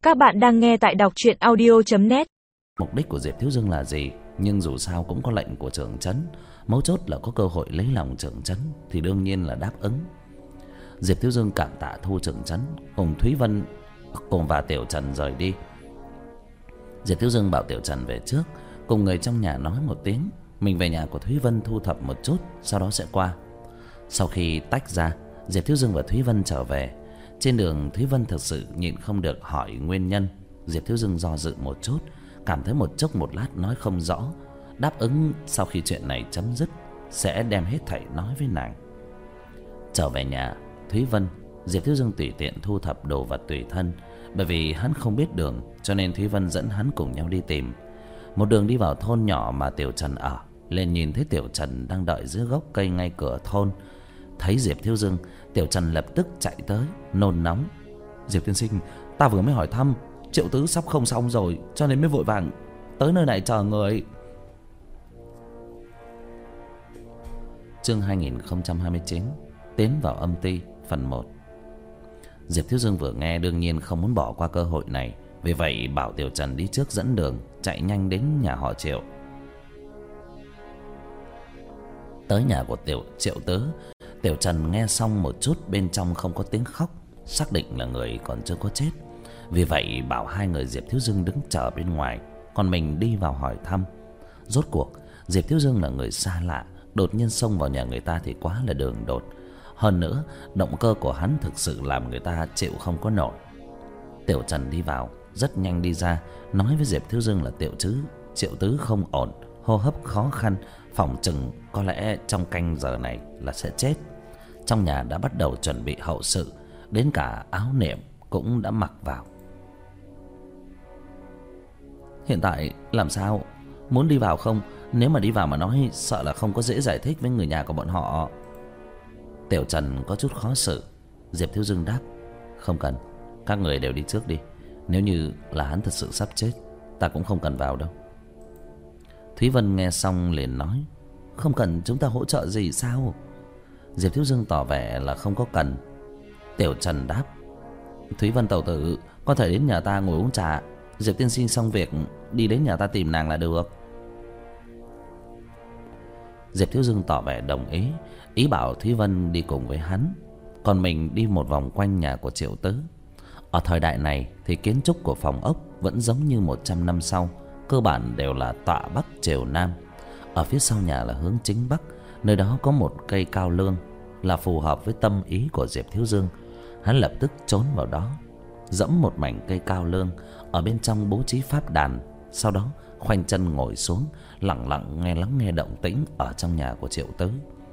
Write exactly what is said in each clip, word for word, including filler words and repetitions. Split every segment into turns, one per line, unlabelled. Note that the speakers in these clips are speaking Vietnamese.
Các bạn đang nghe tại đọc truyện audio chấm net.
Mục đích của Diệp Thiếu Dương là gì, nhưng dù sao cũng có lệnh của trưởng trấn, mấu chốt là có cơ hội lấy lòng trưởng trấn thì đương nhiên là đáp ứng. Diệp Thiếu Dương cảm tạ Thu trưởng trấn, cùng Thúy Vân cùng và Tiểu Trần rời đi. Diệp Thiếu Dương bảo Tiểu Trần về trước, cùng người trong nhà nói một tiếng, mình về nhà của Thúy Vân thu thập một chút, sau đó sẽ qua. Sau khi tách ra, Diệp Thiếu Dương và Thúy Vân trở về. Trên đường, Thúy Vân thực sự nhịn không được hỏi nguyên nhân. Diệp Thiếu Dương do dự một chút, cảm thấy một chốc một lát nói không rõ, đáp ứng sau khi chuyện này chấm dứt sẽ đem hết thảy nói với nàng. Trở về nhà Thúy Vân, Diệp Thiếu Dương tùy tiện thu thập đồ vật tùy thân, bởi vì hắn không biết đường, cho nên Thúy Vân dẫn hắn cùng nhau đi tìm. Một đường đi vào thôn nhỏ mà Tiểu Trần ở, lên nhìn thấy Tiểu Trần đang đợi dưới gốc cây ngay cửa thôn. Thấy Diệp Thiếu Dương, Tiểu Trần lập tức chạy tới, nôn nóng: Diệp tiên sinh, ta vừa mới hỏi thăm, Triệu Tứ sắp không xong rồi, cho nên mới vội vàng tới nơi này chờ người. Chương hai nghìn không trăm hai mươi chín, tiến vào âm ty, phần một. Diệp Thiếu Dương vừa nghe đương nhiên không muốn bỏ qua cơ hội này, vì vậy bảo Tiểu Trần đi trước dẫn đường, chạy nhanh đến nhà họ Triệu. Tới nhà của Tiểu Triệu Tứ, Tiểu Trần nghe xong một chút, bên trong không có tiếng khóc, xác định là người còn chưa có chết. Vì vậy bảo hai người Diệp Thiếu Dương đứng chờ bên ngoài, còn mình đi vào hỏi thăm. Rốt cuộc Diệp Thiếu Dương là người xa lạ, đột nhiên xông vào nhà người ta thì quá là đường đột. Hơn nữa động cơ của hắn thực sự làm người ta chịu không có nổi. Tiểu Trần đi vào, rất nhanh đi ra, nói với Diệp Thiếu Dương là Tiểu Chứ Triệu Tứ không ổn, hô hấp khó khăn, phòng chừng có lẽ trong canh giờ này là sẽ chết. Trong nhà đã bắt đầu chuẩn bị hậu sự, đến cả áo niệm cũng đã mặc vào. Hiện tại làm sao? Muốn đi vào không? Nếu mà đi vào mà nói, sợ là không có dễ giải thích với người nhà của bọn họ. Tiểu Trần có chút khó xử. Diệp Thiếu Dương đáp: Không cần, các người đều đi trước đi. Nếu như là hắn thật sự sắp chết, ta cũng không cần vào đâu. Thúy Vân nghe xong liền nói: Không cần chúng ta hỗ trợ gì sao? Diệp Thiếu Dương tỏ vẻ là không có cần. Tiểu Trần đáp: Thúy Vân tẩu tử, có thể đến nhà ta ngồi uống trà, Diệp tiên sinh xong việc đi đến nhà ta tìm nàng là được. Diệp Thiếu Dương tỏ vẻ đồng ý, ý bảo Thúy Vân đi cùng với hắn, còn mình đi một vòng quanh nhà của Triệu Tứ. Ở thời đại này thì kiến trúc của phòng ốc vẫn giống như một trăm năm sau, cơ bản đều là tọa bắc chiều nam. Ở phía sau nhà là hướng chính bắc, nơi đó có một cây cao lương là phù hợp với tâm ý của Diệp Thiếu Dương. Hắn lập tức trốn vào đó, dẫm một mảnh cây cao lương, ở bên trong bố trí pháp đàn, sau đó khoanh chân ngồi xuống, lặng lặng nghe lắng nghe động tĩnh ở trong nhà của Triệu Tứ.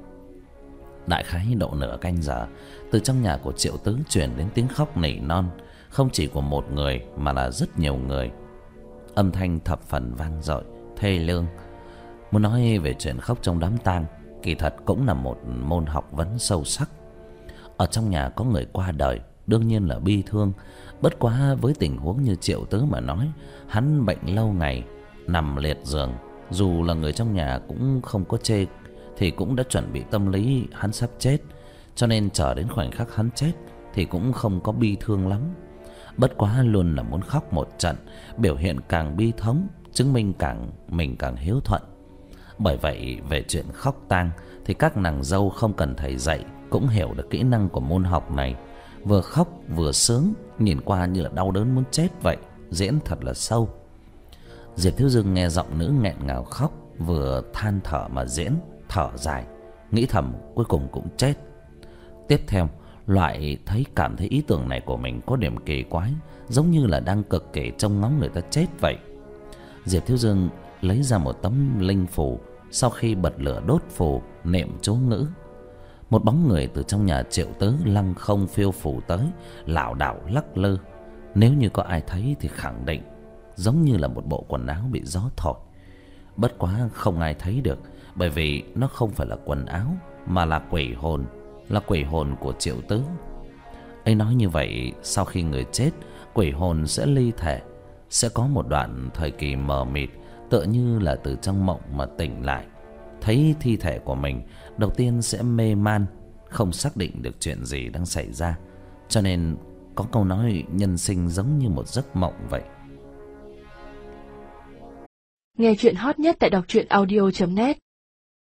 Đại khái độ nửa canh giờ, từ trong nhà của Triệu Tứ truyền đến tiếng khóc nỉ non, không chỉ của một người mà là rất nhiều người. Âm thanh thập phần vang dội, thê lương. Muốn nói về chuyện khóc trong đám tang, kỳ thật cũng là một môn học vấn sâu sắc. Ở trong nhà có người qua đời, đương nhiên là bi thương. Bất quá với tình huống như Triệu Tứ mà nói, hắn bệnh lâu ngày, nằm liệt giường, dù là người trong nhà cũng không có chê, thì cũng đã chuẩn bị tâm lý hắn sắp chết, cho nên chờ đến khoảnh khắc hắn chết thì cũng không có bi thương lắm. Bất quá luôn là muốn khóc một trận, biểu hiện càng bi thống, chứng minh càng mình càng hiếu thuận. Bởi vậy về chuyện khóc tang thì các nàng dâu không cần thầy dạy cũng hiểu được kỹ năng của môn học này. Vừa khóc vừa sướng, nhìn qua như là đau đớn muốn chết vậy, diễn thật là sâu. Diệp Thiếu Dương nghe giọng nữ nghẹn ngào khóc, vừa than thở mà diễn, thở dài, nghĩ thầm cuối cùng cũng chết. Tiếp theo, loại thấy cảm thấy ý tưởng này của mình có điểm kỳ quái, giống như là đang cực kỳ trông ngóng người ta chết vậy. Diệp Thiếu Dương lấy ra một tấm linh phù, sau khi bật lửa đốt phù, niệm chú ngữ. Một bóng người từ trong nhà Triệu Tứ lăng không phiêu phù tới, lảo đảo lắc lư. Nếu như có ai thấy thì khẳng định giống như là một bộ quần áo bị gió thổi. Bất quá không ai thấy được, bởi vì nó không phải là quần áo, mà là quỷ hồn, là quỷ hồn của Triệu Tứ. Ấy nói như vậy, sau khi người chết, quỷ hồn sẽ ly thể, sẽ có một đoạn thời kỳ mờ mịt, tựa như là từ trong mộng mà tỉnh lại. Thấy thi thể của mình, đầu tiên sẽ mê man, không xác định được chuyện gì đang xảy ra, cho nên Có câu nói nhân sinh giống như một giấc mộng vậy.
Nghe chuyện hot nhất tại đọc truyện audio chấm net.